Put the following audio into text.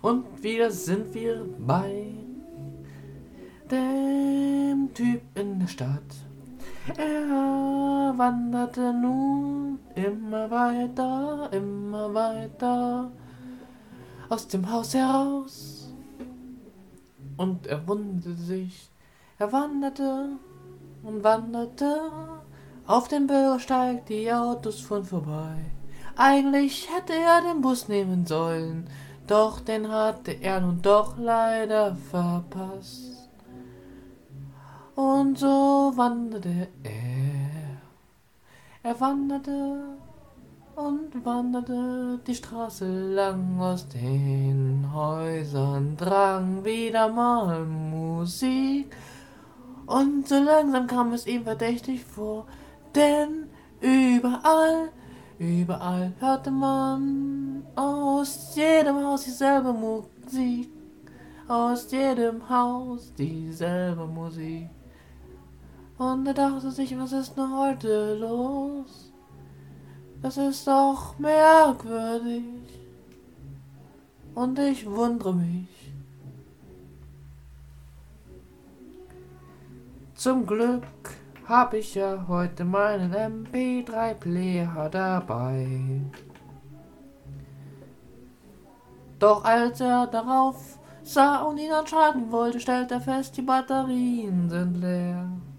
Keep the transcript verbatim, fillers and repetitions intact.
Und wieder sind wir bei dem Typ in der Stadt. Er wanderte nun immer weiter, immer weiter aus dem Haus heraus. Und er wunderte sich, er wanderte und wanderte auf dem Bürgersteig, die Autos fuhren vorbei. Eigentlich hätte er den Bus nehmen sollen, doch den hatte er nun doch leider verpasst. Und so wanderte er. Er wanderte und wanderte die Straße lang, aus den Häusern drang wieder mal Musik. Und so langsam kam es ihm verdächtig vor, denn überall, überall hörte man aus jedem Haus dieselbe Musik. Aus jedem Haus dieselbe Musik. Und er dachte sich, was ist nur heute los? Das ist doch merkwürdig. Und ich wundere mich. Zum Glück hab ich ja heute meinen M P drei Player dabei. Doch als er darauf sah und ihn anschalten wollte, stellt er fest, die Batterien sind leer.